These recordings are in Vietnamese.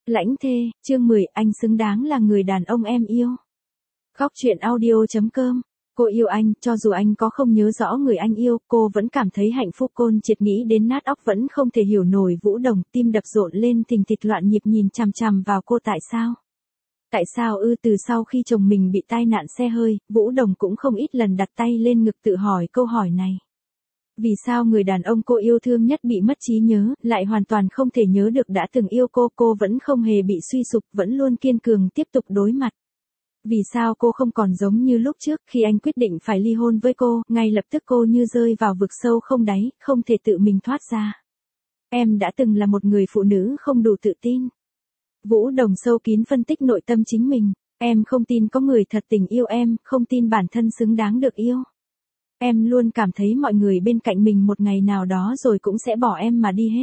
Lãnh thê, chương 10, anh xứng đáng là người đàn ông em yêu. Góc truyện audio.com. Cô yêu anh, cho dù anh có không nhớ rõ người anh yêu, cô vẫn cảm thấy hạnh phúc. Côn triệt nghĩ đến nát óc vẫn không thể hiểu nổi Vũ Đồng, tim đập rộn lên thình thịch loạn nhịp nhìn chằm chằm vào cô. Tại sao? Tại sao từ sau khi chồng mình bị tai nạn xe hơi, Vũ Đồng cũng không ít lần đặt tay lên ngực tự hỏi câu hỏi này. Vì sao người đàn ông cô yêu thương nhất bị mất trí nhớ, lại hoàn toàn không thể nhớ được đã từng yêu cô vẫn không hề bị suy sụp, vẫn luôn kiên cường tiếp tục đối mặt. Vì sao cô không còn giống như lúc trước, khi anh quyết định phải ly hôn với cô, ngay lập tức cô như rơi vào vực sâu không đáy, không thể tự mình thoát ra. Em đã từng là một người phụ nữ không đủ tự tin. Vũ Đồng sâu kín phân tích nội tâm chính mình. Em không tin có người thật tình yêu em, không tin bản thân xứng đáng được yêu. Em luôn cảm thấy mọi người bên cạnh mình một ngày nào đó rồi cũng sẽ bỏ em mà đi hết.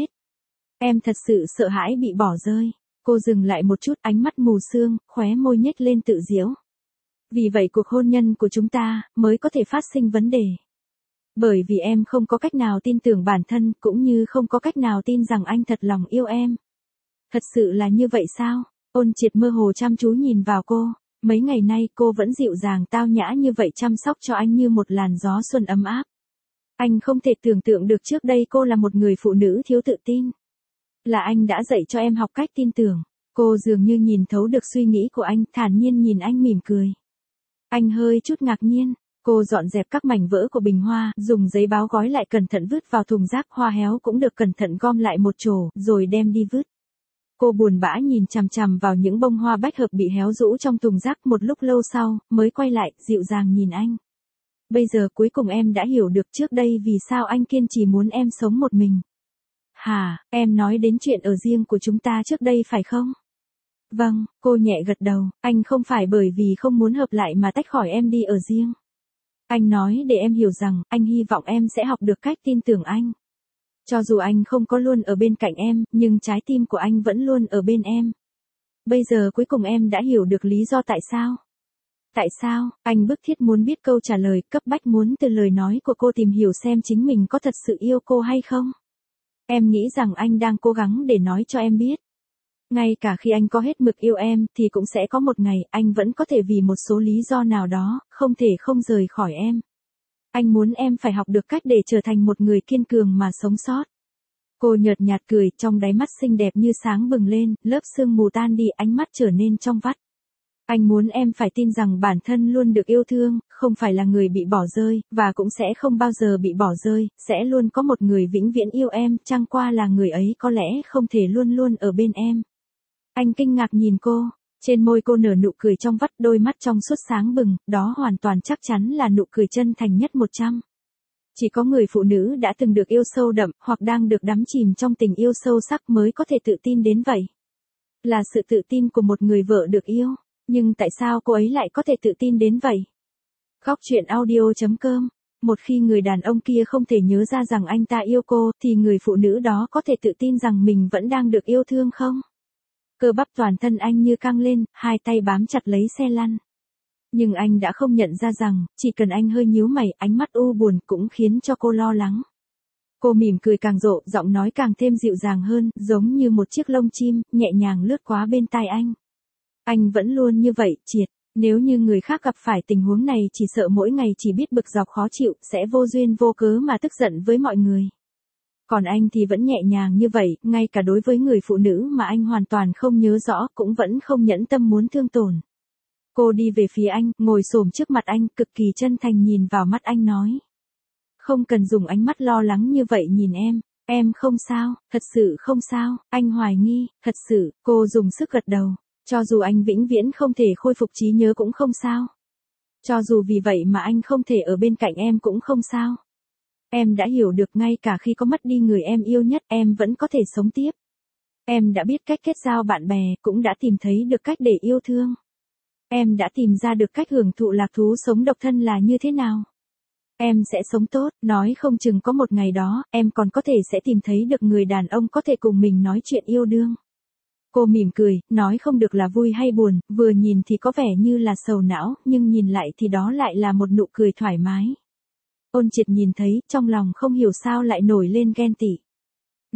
Em thật sự sợ hãi bị bỏ rơi. Cô dừng lại một chút, ánh mắt mù sương, khóe môi nhếch lên tự giễu. Vì vậy cuộc hôn nhân của chúng ta mới có thể phát sinh vấn đề. Bởi vì em không có cách nào tin tưởng bản thân, cũng như không có cách nào tin rằng anh thật lòng yêu em. Thật sự là như vậy sao? Ôn Triệt mơ hồ chăm chú nhìn vào cô. Mấy ngày nay cô vẫn dịu dàng tao nhã như vậy, chăm sóc cho anh như một làn gió xuân ấm áp. Anh không thể tưởng tượng được trước đây cô là một người phụ nữ thiếu tự tin. Là anh đã dạy cho em học cách tin tưởng. Cô dường như nhìn thấu được suy nghĩ của anh, thản nhiên nhìn anh mỉm cười. Anh hơi chút ngạc nhiên. Cô dọn dẹp các mảnh vỡ của bình hoa, dùng giấy báo gói lại cẩn thận vứt vào thùng rác, hoa héo cũng được cẩn thận gom lại một chỗ, rồi đem đi vứt. Cô buồn bã nhìn chằm chằm vào những bông hoa bách hợp bị héo rũ trong thùng rác, một lúc lâu sau, mới quay lại, dịu dàng nhìn anh. Bây giờ cuối cùng em đã hiểu được trước đây vì sao anh kiên trì muốn em sống một mình. Hả, em nói đến chuyện ở riêng của chúng ta trước đây phải không? Vâng, cô nhẹ gật đầu, anh không phải bởi vì không muốn hợp lại mà tách khỏi em đi ở riêng. Anh nói để em hiểu rằng, anh hy vọng em sẽ học được cách tin tưởng anh. Cho dù anh không có luôn ở bên cạnh em, nhưng trái tim của anh vẫn luôn ở bên em. Bây giờ cuối cùng em đã hiểu được lý do tại sao. Tại sao, anh bức thiết muốn biết câu trả lời, cấp bách muốn từ lời nói của cô tìm hiểu xem chính mình có thật sự yêu cô hay không. Em nghĩ rằng anh đang cố gắng để nói cho em biết. Ngay cả khi anh có hết mực yêu em, thì cũng sẽ có một ngày, anh vẫn có thể vì một số lý do nào đó, không thể không rời khỏi em. Anh muốn em phải học được cách để trở thành một người kiên cường mà sống sót. Cô nhợt nhạt cười, trong đáy mắt xinh đẹp như sáng bừng lên, lớp sương mù tan đi, ánh mắt trở nên trong vắt. Anh muốn em phải tin rằng bản thân luôn được yêu thương, không phải là người bị bỏ rơi, và cũng sẽ không bao giờ bị bỏ rơi, sẽ luôn có một người vĩnh viễn yêu em, chẳng qua là người ấy có lẽ không thể luôn luôn ở bên em. Anh kinh ngạc nhìn cô, trên môi cô nở nụ cười trong vắt, đôi mắt trong suốt sáng bừng, đó hoàn toàn chắc chắn là nụ cười chân thành nhất 100. Chỉ có người phụ nữ đã từng được yêu sâu đậm, hoặc đang được đắm chìm trong tình yêu sâu sắc mới có thể tự tin đến vậy. Là sự tự tin của một người vợ được yêu. Nhưng tại sao cô ấy lại có thể tự tin đến vậy? Góc truyện audio.com. Một khi người đàn ông kia không thể nhớ ra rằng anh ta yêu cô, thì người phụ nữ đó có thể tự tin rằng mình vẫn đang được yêu thương không? Cơ bắp toàn thân anh như căng lên, hai tay bám chặt lấy xe lăn. Nhưng anh đã không nhận ra rằng, chỉ cần anh hơi nhíu mày, ánh mắt u buồn cũng khiến cho cô lo lắng. Cô mỉm cười càng rộ, giọng nói càng thêm dịu dàng hơn, giống như một chiếc lông chim, nhẹ nhàng lướt qua bên tai anh. Anh vẫn luôn như vậy, Triệt. Nếu như người khác gặp phải tình huống này chỉ sợ mỗi ngày chỉ biết bực dọc khó chịu, sẽ vô duyên vô cớ mà tức giận với mọi người. Còn anh thì vẫn nhẹ nhàng như vậy, ngay cả đối với người phụ nữ mà anh hoàn toàn không nhớ rõ, cũng vẫn không nhẫn tâm muốn thương tổn. Cô đi về phía anh, ngồi xổm trước mặt anh, cực kỳ chân thành nhìn vào mắt anh nói. Không cần dùng ánh mắt lo lắng như vậy nhìn em không sao, thật sự không sao, anh hoài nghi, thật sự, cô dùng sức gật đầu. Cho dù anh vĩnh viễn không thể khôi phục trí nhớ cũng không sao. Cho dù vì vậy mà anh không thể ở bên cạnh em cũng không sao. Em đã hiểu được ngay cả khi có mất đi người em yêu nhất, em vẫn có thể sống tiếp. Em đã biết cách kết giao bạn bè, cũng đã tìm thấy được cách để yêu thương. Em đã tìm ra được cách hưởng thụ lạc thú sống độc thân là như thế nào. Em sẽ sống tốt, nói không chừng có một ngày đó, em còn có thể sẽ tìm thấy được người đàn ông có thể cùng mình nói chuyện yêu đương. Cô mỉm cười, nói không được là vui hay buồn, vừa nhìn thì có vẻ như là sầu não, nhưng nhìn lại thì đó lại là một nụ cười thoải mái. Ôn Triệt nhìn thấy, trong lòng không hiểu sao lại nổi lên ghen tị.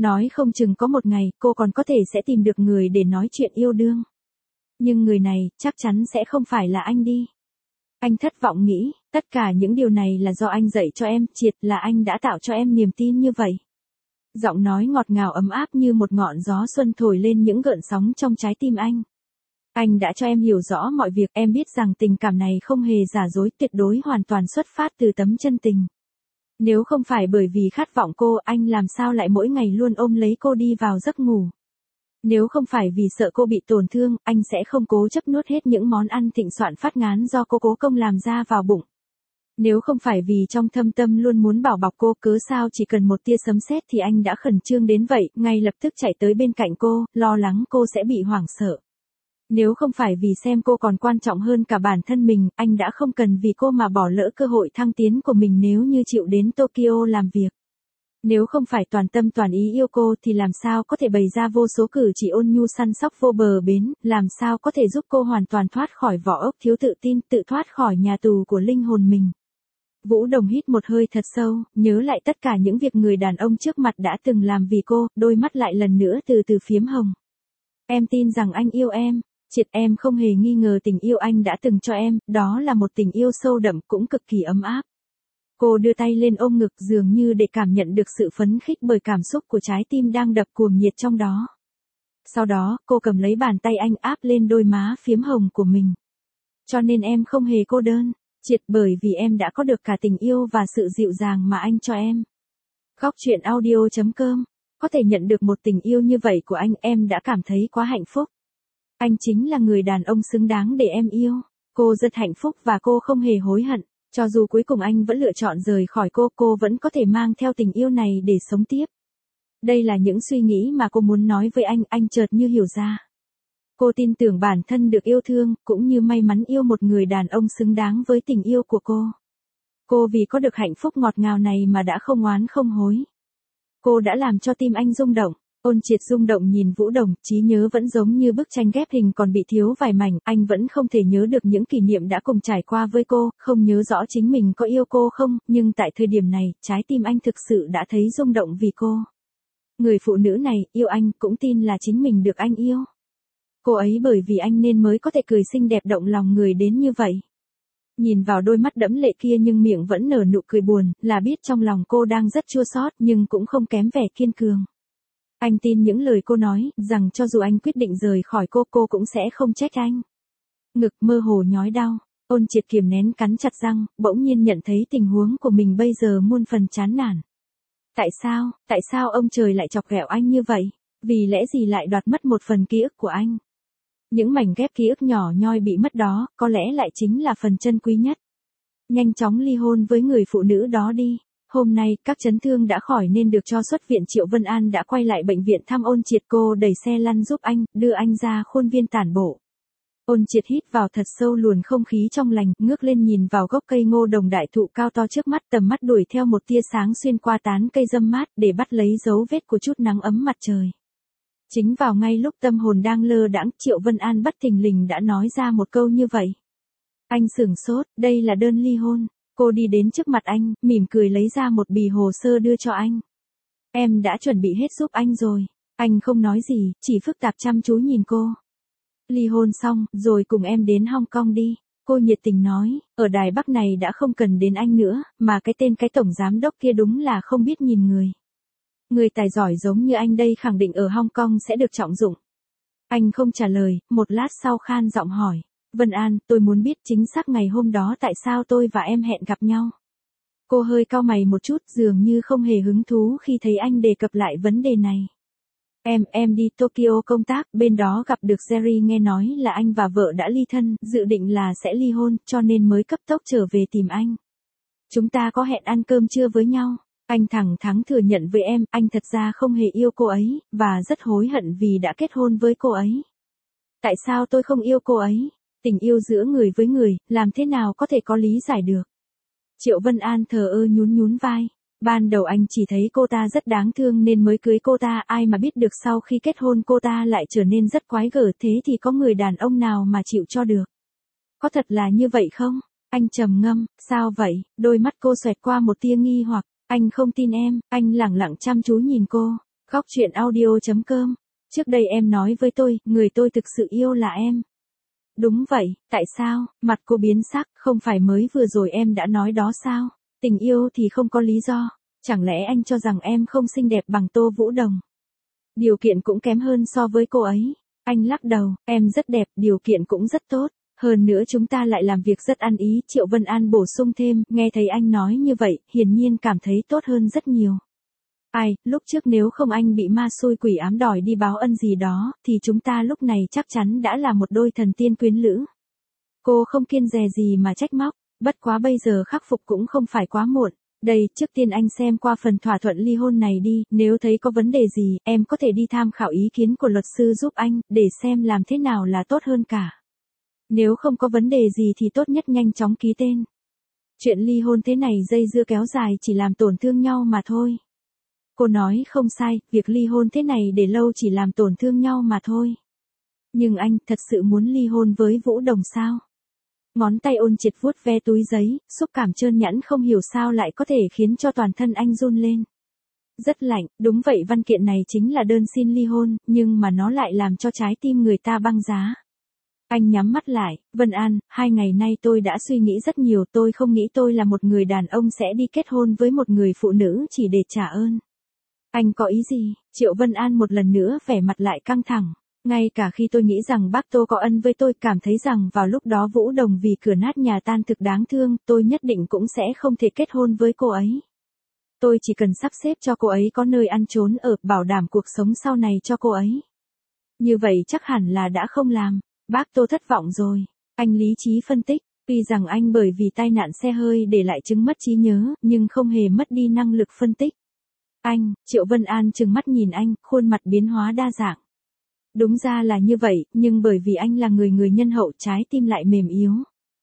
Nói không chừng có một ngày cô còn có thể sẽ tìm được người để nói chuyện yêu đương. Nhưng người này chắc chắn sẽ không phải là anh đi. Anh thất vọng nghĩ, tất cả những điều này là do anh dạy cho em, triệt là anh đã tạo cho em niềm tin như vậy. Giọng nói ngọt ngào ấm áp như một ngọn gió xuân thổi lên những gợn sóng trong trái tim anh. Anh đã cho em hiểu rõ mọi việc, em biết rằng tình cảm này không hề giả dối, tuyệt đối hoàn toàn xuất phát từ tấm chân tình. Nếu không phải bởi vì khát vọng cô, anh làm sao lại mỗi ngày luôn ôm lấy cô đi vào giấc ngủ. Nếu không phải vì sợ cô bị tổn thương, anh sẽ không cố chấp nuốt hết những món ăn thịnh soạn phát ngán do cô cố công làm ra vào bụng. Nếu không phải vì trong thâm tâm luôn muốn bảo bọc cô, cớ sao chỉ cần một tia sấm sét thì anh đã khẩn trương đến vậy, ngay lập tức chạy tới bên cạnh cô, lo lắng cô sẽ bị hoảng sợ. Nếu không phải vì xem cô còn quan trọng hơn cả bản thân mình, anh đã không cần vì cô mà bỏ lỡ cơ hội thăng tiến của mình nếu như chịu đến Tokyo làm việc. Nếu không phải toàn tâm toàn ý yêu cô thì làm sao có thể bày ra vô số cử chỉ ôn nhu săn sóc vô bờ bến, làm sao có thể giúp cô hoàn toàn thoát khỏi vỏ ốc thiếu tự tin, tự thoát khỏi nhà tù của linh hồn mình. Vũ Đồng hít một hơi thật sâu, nhớ lại tất cả những việc người đàn ông trước mặt đã từng làm vì cô, đôi mắt lại lần nữa từ từ phiếm hồng. Em tin rằng anh yêu em. Triệt, em không hề nghi ngờ tình yêu anh đã từng cho em, đó là một tình yêu sâu đậm cũng cực kỳ ấm áp. Cô đưa tay lên ôm ngực dường như để cảm nhận được sự phấn khích bởi cảm xúc của trái tim đang đập cuồng nhiệt trong đó. Sau đó, cô cầm lấy bàn tay anh áp lên đôi má phiếm hồng của mình. Cho nên em không hề cô đơn, Triệt, bởi vì em đã có được cả tình yêu và sự dịu dàng mà anh cho em. Góc truyện audio.com. Có thể nhận được một tình yêu như vậy của anh, em đã cảm thấy quá hạnh phúc. Anh chính là người đàn ông xứng đáng để em yêu. Cô rất hạnh phúc và cô không hề hối hận. Cho dù cuối cùng anh vẫn lựa chọn rời khỏi cô vẫn có thể mang theo tình yêu này để sống tiếp. Đây là những suy nghĩ mà cô muốn nói với anh chợt như hiểu ra. Cô tin tưởng bản thân được yêu thương, cũng như may mắn yêu một người đàn ông xứng đáng với tình yêu của cô. Cô vì có được hạnh phúc ngọt ngào này mà đã không oán không hối. Cô đã làm cho tim anh rung động. Ôn Triệt rung động nhìn Vũ Đồng, trí nhớ vẫn giống như bức tranh ghép hình còn bị thiếu vài mảnh, anh vẫn không thể nhớ được những kỷ niệm đã cùng trải qua với cô, không nhớ rõ chính mình có yêu cô không, nhưng tại thời điểm này, trái tim anh thực sự đã thấy rung động vì cô. Người phụ nữ này, yêu anh, cũng tin là chính mình được anh yêu. Cô ấy bởi vì anh nên mới có thể cười xinh đẹp động lòng người đến như vậy. Nhìn vào đôi mắt đẫm lệ kia nhưng miệng vẫn nở nụ cười buồn, là biết trong lòng cô đang rất chua xót nhưng cũng không kém vẻ kiên cường. Anh tin những lời cô nói, rằng cho dù anh quyết định rời khỏi cô cũng sẽ không trách anh. Ngực mơ hồ nhói đau, Ôn Triệt kiềm nén cắn chặt răng, bỗng nhiên nhận thấy tình huống của mình bây giờ muôn phần chán nản. Tại sao ông trời lại chọc ghẹo anh như vậy? Vì lẽ gì lại đoạt mất một phần ký ức của anh? Những mảnh ghép ký ức nhỏ nhoi bị mất đó, có lẽ lại chính là phần chân quý nhất. Nhanh chóng ly hôn với người phụ nữ đó đi. Hôm nay, các chấn thương đã khỏi nên được cho xuất viện. Triệu Vân An đã quay lại bệnh viện thăm Ôn Triệt, cô đẩy xe lăn giúp anh, đưa anh ra khuôn viên tản bộ. Ôn Triệt hít vào thật sâu luồng không khí trong lành, ngước lên nhìn vào gốc cây ngô đồng đại thụ cao to trước mắt, tầm mắt đuổi theo một tia sáng xuyên qua tán cây râm mát để bắt lấy dấu vết của chút nắng ấm mặt trời. Chính vào ngay lúc tâm hồn đang lơ đãng, Triệu Vân An bất thình lình đã nói ra một câu như vậy. Anh sửng sốt, đây là đơn ly hôn. Cô đi đến trước mặt anh, mỉm cười lấy ra một bì hồ sơ đưa cho anh. Em đã chuẩn bị hết giúp anh rồi. Anh không nói gì, chỉ phức tạp chăm chú nhìn cô. Ly hôn xong, rồi cùng em đến Hong Kong đi. Cô nhiệt tình nói, ở Đài Bắc này đã không cần đến anh nữa, mà cái tổng giám đốc kia đúng là không biết nhìn người. Người tài giỏi giống như anh đây khẳng định ở Hong Kong sẽ được trọng dụng. Anh không trả lời, một lát sau khan giọng hỏi. Vân An, tôi muốn biết chính xác ngày hôm đó tại sao tôi và em hẹn gặp nhau. Cô hơi cau mày một chút, dường như không hề hứng thú khi thấy anh đề cập lại vấn đề này. Em đi Tokyo công tác, bên đó gặp được Jerry, nghe nói là anh và vợ đã ly thân, dự định là sẽ ly hôn, cho nên mới cấp tốc trở về tìm anh. Chúng ta có hẹn ăn cơm trưa với nhau. Anh thẳng thắn thừa nhận với em, anh thật ra không hề yêu cô ấy, và rất hối hận vì đã kết hôn với cô ấy. Tại sao tôi không yêu cô ấy? Tình yêu giữa người với người, làm thế nào có thể có lý giải được? Triệu Vân An thờ ơ nhún vai. Ban đầu anh chỉ thấy cô ta rất đáng thương nên mới cưới cô ta, ai mà biết được sau khi kết hôn cô ta lại trở nên rất quái gở, thế thì có người đàn ông nào mà chịu cho được? Có thật là như vậy không? Anh trầm ngâm, sao vậy? Đôi mắt cô xoẹt qua một tia nghi hoặc, anh không tin em, anh lẳng lặng chăm chú nhìn cô. Khóc chuyện audio.com. Trước đây em nói với tôi, người tôi thực sự yêu là em. Đúng vậy, tại sao? Mặt cô biến sắc, không phải mới vừa rồi em đã nói đó sao? Tình yêu thì không có lý do. Chẳng lẽ anh cho rằng em không xinh đẹp bằng Tô Vũ Đồng? Điều kiện cũng kém hơn so với cô ấy. Anh lắc đầu, em rất đẹp, điều kiện cũng rất tốt. Hơn nữa chúng ta lại làm việc rất ăn ý. Triệu Vân An bổ sung thêm, nghe thấy anh nói như vậy, hiển nhiên cảm thấy tốt hơn rất nhiều. Ai, lúc trước nếu không anh bị ma xui quỷ ám đòi đi báo ân gì đó, thì chúng ta lúc này chắc chắn đã là một đôi thần tiên quyến lữ. Cô không kiêng dè gì mà trách móc, bất quá bây giờ khắc phục cũng không phải quá muộn. Đây, trước tiên anh xem qua phần thỏa thuận ly hôn này đi, nếu thấy có vấn đề gì, em có thể đi tham khảo ý kiến của luật sư giúp anh, để xem làm thế nào là tốt hơn cả. Nếu không có vấn đề gì thì tốt nhất nhanh chóng ký tên. Chuyện ly hôn thế này dây dưa kéo dài chỉ làm tổn thương nhau mà thôi. Cô nói không sai, việc ly hôn thế này để lâu chỉ làm tổn thương nhau mà thôi. Nhưng anh thật sự muốn ly hôn với Vũ Đồng sao? Ngón tay Ôn Triệt vuốt ve túi giấy, xúc cảm trơn nhẵn không hiểu sao lại có thể khiến cho toàn thân anh run lên. Rất lạnh, đúng vậy, văn kiện này chính là đơn xin ly hôn, nhưng mà nó lại làm cho trái tim người ta băng giá. Anh nhắm mắt lại, Vân An, 2 ngày nay tôi đã suy nghĩ rất nhiều, tôi không nghĩ tôi là một người đàn ông sẽ đi kết hôn với một người phụ nữ chỉ để trả ơn. Anh có ý gì? Triệu Vân An một lần nữa vẻ mặt lại căng thẳng. Ngay cả khi tôi nghĩ rằng bác Tô có ân với tôi, cảm thấy rằng vào lúc đó Vũ Đồng vì cửa nát nhà tan thực đáng thương, tôi nhất định cũng sẽ không thể kết hôn với cô ấy. Tôi chỉ cần sắp xếp cho cô ấy có nơi ăn trốn ở, bảo đảm cuộc sống sau này cho cô ấy. Như vậy chắc hẳn là đã không làm. Bác Tô thất vọng rồi. Anh lý trí phân tích, tuy rằng anh bởi vì tai nạn xe hơi để lại chứng mất trí nhớ, nhưng không hề mất đi năng lực phân tích. Anh, Triệu Vân An trừng mắt nhìn anh, khuôn mặt biến hóa đa dạng. Đúng ra là như vậy, nhưng bởi vì anh là người nhân hậu, trái tim lại mềm yếu.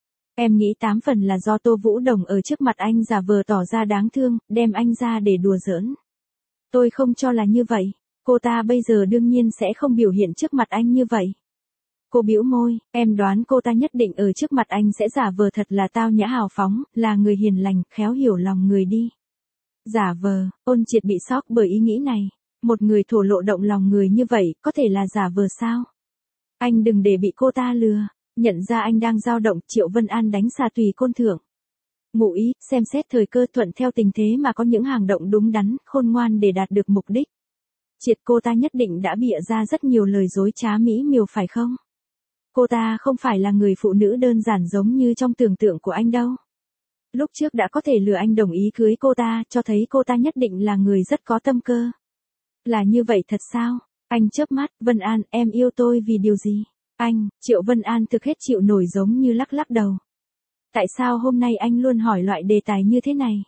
Em nghĩ 8 phần là do Tô Vũ Đồng ở trước mặt anh giả vờ tỏ ra đáng thương, đem anh ra để đùa giỡn. Tôi không cho là như vậy, cô ta bây giờ đương nhiên sẽ không biểu hiện trước mặt anh như vậy. Cô bĩu môi, em đoán cô ta nhất định ở trước mặt anh sẽ giả vờ thật là tao nhã hào phóng, là người hiền lành, khéo hiểu lòng người đi. Giả vờ, Ôn Triệt bị sốc bởi ý nghĩ này. Một người thổ lộ động lòng người như vậy, có thể là giả vờ sao? Anh đừng để bị cô ta lừa. Nhận ra anh đang dao động, Triệu Vân An đánh xà tùy côn thưởng. Ngụ ý, xem xét thời cơ, thuận theo tình thế mà có những hành động đúng đắn, khôn ngoan để đạt được mục đích. Triệt, cô ta nhất định đã bịa ra rất nhiều lời dối trá mỹ miều phải không? Cô ta không phải là người phụ nữ đơn giản giống như trong tưởng tượng của anh đâu. Lúc trước đã có thể lừa anh đồng ý cưới cô ta, cho thấy cô ta nhất định là người rất có tâm cơ. Là như vậy thật sao? Anh chớp mắt, Vân An, em yêu tôi vì điều gì? Anh, Triệu Vân An thực hết chịu nổi giống như lắc lắc đầu. Tại sao hôm nay anh luôn hỏi loại đề tài như thế này?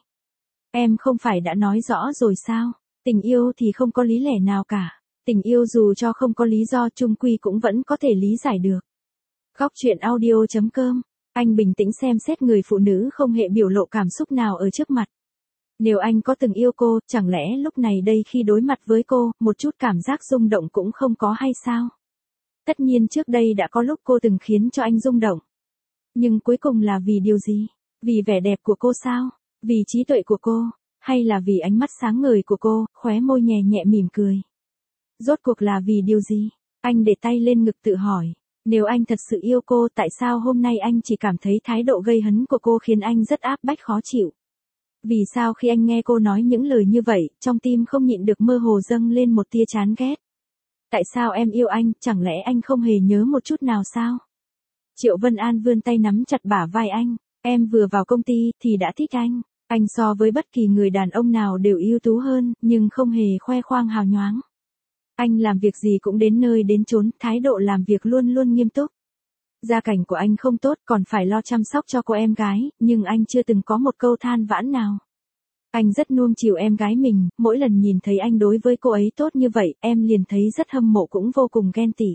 Em không phải đã nói rõ rồi sao? Tình yêu thì không có lý lẽ nào cả. Tình yêu dù cho không có lý do chung quy cũng vẫn có thể lý giải được. Khóc chuyện audio.com. Anh bình tĩnh xem xét người phụ nữ không hề biểu lộ cảm xúc nào ở trước mặt. Nếu anh có từng yêu cô, chẳng lẽ lúc này đây khi đối mặt với cô, một chút cảm giác rung động cũng không có hay sao? Tất nhiên trước đây đã có lúc cô từng khiến cho anh rung động. Nhưng cuối cùng là vì điều gì? Vì vẻ đẹp của cô sao? Vì trí tuệ của cô? Hay là vì ánh mắt sáng ngời của cô, khóe môi nhẹ nhẹ mỉm cười? Rốt cuộc là vì điều gì? Anh để tay lên ngực tự hỏi. Nếu anh thật sự yêu cô, tại sao hôm nay anh chỉ cảm thấy thái độ gây hấn của cô khiến anh rất áp bách khó chịu? Vì sao khi anh nghe cô nói những lời như vậy, trong tim không nhịn được mơ hồ dâng lên một tia chán ghét? Tại sao em yêu anh, chẳng lẽ anh không hề nhớ một chút nào sao? Triệu Vân An vươn tay nắm chặt bả vai anh. Em vừa vào công ty thì đã thích anh. Anh so với bất kỳ người đàn ông nào đều ưu tú hơn, nhưng không hề khoe khoang hào nhoáng. Anh làm việc gì cũng đến nơi đến chốn, thái độ làm việc luôn luôn nghiêm túc. Gia cảnh của anh không tốt, còn phải lo chăm sóc cho cô em gái, nhưng anh chưa từng có một câu than vãn nào. Anh rất nuông chiều em gái mình, mỗi lần nhìn thấy anh đối với cô ấy tốt như vậy, em liền thấy rất hâm mộ cũng vô cùng ghen tị.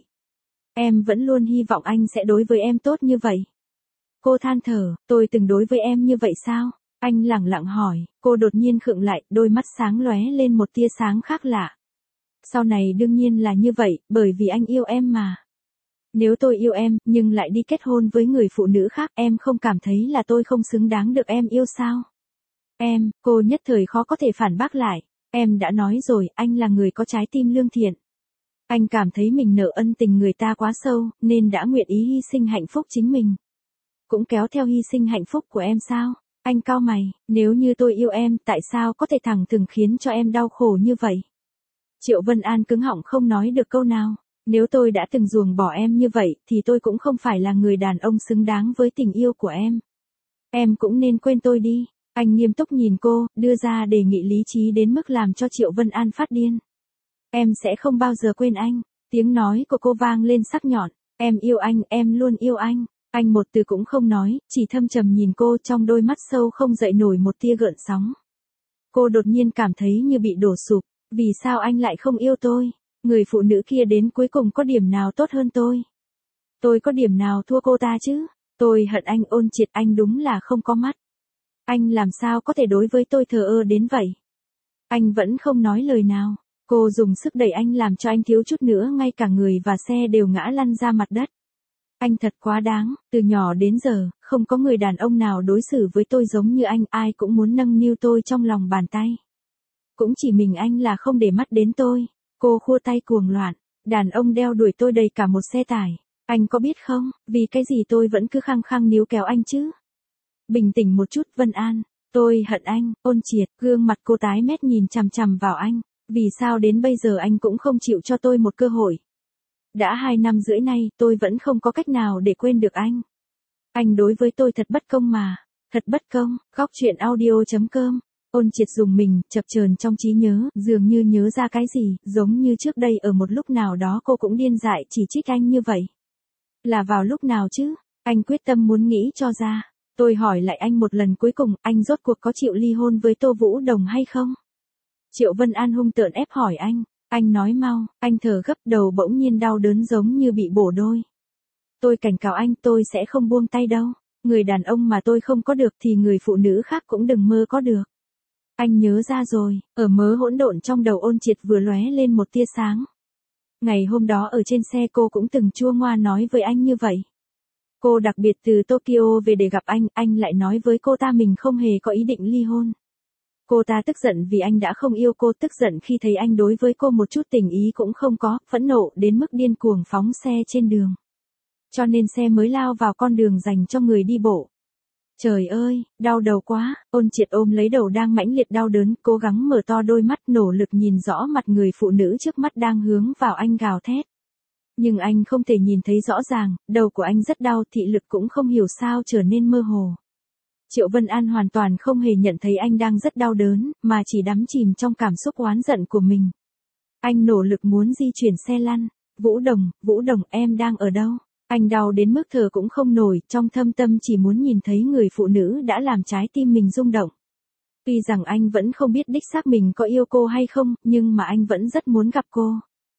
Em vẫn luôn hy vọng anh sẽ đối với em tốt như vậy. Cô than thở, tôi từng đối với em như vậy sao? Anh lẳng lặng hỏi, cô đột nhiên khựng lại, đôi mắt sáng lóe lên một tia sáng khác lạ. Sau này đương nhiên là như vậy, bởi vì anh yêu em mà. Nếu tôi yêu em, nhưng lại đi kết hôn với người phụ nữ khác, em không cảm thấy là tôi không xứng đáng được em yêu sao? Em, cô nhất thời khó có thể phản bác lại. Em đã nói rồi, anh là người có trái tim lương thiện. Anh cảm thấy mình nợ ân tình người ta quá sâu, nên đã nguyện ý hy sinh hạnh phúc chính mình. Cũng kéo theo hy sinh hạnh phúc của em sao? Anh cau mày, nếu như tôi yêu em, tại sao có thể thẳng thừng khiến cho em đau khổ như vậy? Triệu Vân An cứng họng không nói được câu nào. Nếu tôi đã từng ruồng bỏ em như vậy, thì tôi cũng không phải là người đàn ông xứng đáng với tình yêu của em. Em cũng nên quên tôi đi. Anh nghiêm túc nhìn cô, đưa ra đề nghị lý trí đến mức làm cho Triệu Vân An phát điên. Em sẽ không bao giờ quên anh. Tiếng nói của cô vang lên sắc nhọn. Em yêu anh, em luôn yêu anh. Anh một từ cũng không nói, chỉ thâm trầm nhìn cô, trong đôi mắt sâu không dậy nổi một tia gợn sóng. Cô đột nhiên cảm thấy như bị đổ sụp. Vì sao anh lại không yêu tôi? Người phụ nữ kia đến cuối cùng có điểm nào tốt hơn tôi? Tôi có điểm nào thua cô ta chứ? Tôi hận anh. Ôn Triệt, anh đúng là không có mắt. Anh làm sao có thể đối với tôi thờ ơ đến vậy? Anh vẫn không nói lời nào. Cô dùng sức đẩy anh làm cho anh thiếu chút nữa ngay cả người và xe đều ngã lăn ra mặt đất. Anh thật quá đáng, từ nhỏ đến giờ, không có người đàn ông nào đối xử với tôi giống như anh, ai cũng muốn nâng niu tôi trong lòng bàn tay. Cũng chỉ mình anh là không để mắt đến tôi. Cô khua tay cuồng loạn, đàn ông đeo đuổi tôi đầy cả một xe tải. Anh có biết không, vì cái gì tôi vẫn cứ khăng khăng níu kéo anh chứ? Bình tĩnh một chút Vân An, tôi hận anh. Ôn Triệt, gương mặt cô tái mét nhìn chằm chằm vào anh. Vì sao đến bây giờ anh cũng không chịu cho tôi một cơ hội? Đã 2 năm rưỡi nay, tôi vẫn không có cách nào để quên được anh. Anh đối với tôi thật bất công mà. Thật bất công. Góc truyện audio.com. Ôn Triệt dùng mình, chập chờn trong trí nhớ, dường như nhớ ra cái gì, giống như trước đây ở một lúc nào đó cô cũng điên dại chỉ trích anh như vậy. Là vào lúc nào chứ? Anh quyết tâm muốn nghĩ cho ra. Tôi hỏi lại anh một lần cuối cùng, anh rốt cuộc có chịu ly hôn với Tô Vũ Đồng hay không? Triệu Vân An hung tợn ép hỏi anh nói mau. Anh thở gấp, đầu bỗng nhiên đau đớn giống như bị bổ đôi. Tôi cảnh cáo anh, tôi sẽ không buông tay đâu. Người đàn ông mà tôi không có được thì người phụ nữ khác cũng đừng mơ có được. Anh nhớ ra rồi, ở mớ hỗn độn trong đầu Ôn Triệt vừa lóe lên một tia sáng. Ngày hôm đó ở trên xe cô cũng từng chua ngoa nói với anh như vậy. Cô đặc biệt từ Tokyo về để gặp anh lại nói với cô ta mình không hề có ý định ly hôn. Cô ta tức giận vì anh đã không yêu cô, tức giận khi thấy anh đối với cô một chút tình ý cũng không có, phẫn nộ đến mức điên cuồng phóng xe trên đường. Cho nên xe mới lao vào con đường dành cho người đi bộ. Trời ơi, đau đầu quá. Ôn Triệt ôm lấy đầu đang mãnh liệt đau đớn, cố gắng mở to đôi mắt nỗ lực nhìn rõ mặt người phụ nữ trước mắt đang hướng vào anh gào thét. Nhưng anh không thể nhìn thấy rõ ràng, đầu của anh rất đau, thị lực cũng không hiểu sao trở nên mơ hồ. Triệu Vân An hoàn toàn không hề nhận thấy anh đang rất đau đớn, mà chỉ đắm chìm trong cảm xúc oán giận của mình. Anh nỗ lực muốn di chuyển xe lăn. Vũ Đồng, em đang ở đâu? Anh đau đến mức thở cũng không nổi, trong thâm tâm chỉ muốn nhìn thấy người phụ nữ đã làm trái tim mình rung động. Tuy rằng anh vẫn không biết đích xác mình có yêu cô hay không, nhưng mà anh vẫn rất muốn gặp cô.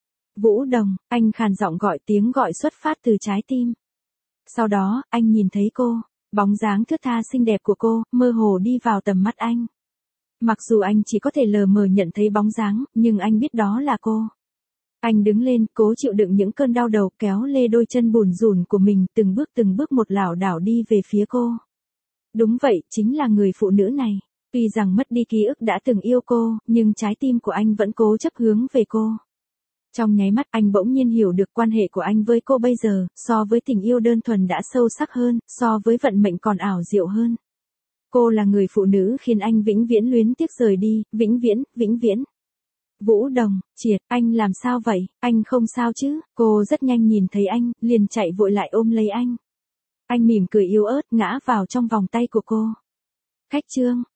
Vũ Đồng, anh khàn giọng gọi, tiếng gọi xuất phát từ trái tim. Sau đó, anh nhìn thấy cô, bóng dáng thướt tha xinh đẹp của cô, mơ hồ đi vào tầm mắt anh. Mặc dù anh chỉ có thể lờ mờ nhận thấy bóng dáng, nhưng anh biết đó là cô. Anh đứng lên, cố chịu đựng những cơn đau đầu, kéo lê đôi chân bủn rủn của mình, từng bước một lảo đảo đi về phía cô. Đúng vậy, chính là người phụ nữ này. Tuy rằng mất đi ký ức đã từng yêu cô, nhưng trái tim của anh vẫn cố chấp hướng về cô. Trong nháy mắt anh bỗng nhiên hiểu được quan hệ của anh với cô bây giờ, so với tình yêu đơn thuần đã sâu sắc hơn, so với vận mệnh còn ảo diệu hơn. Cô là người phụ nữ khiến anh vĩnh viễn luyến tiếc rời đi, vĩnh viễn. Vũ Đồng, Triệt, anh làm sao vậy? Anh không sao chứ? Cô rất nhanh nhìn thấy anh, liền chạy vội lại ôm lấy anh. Anh mỉm cười yếu ớt ngã vào trong vòng tay của cô. Khách Trương,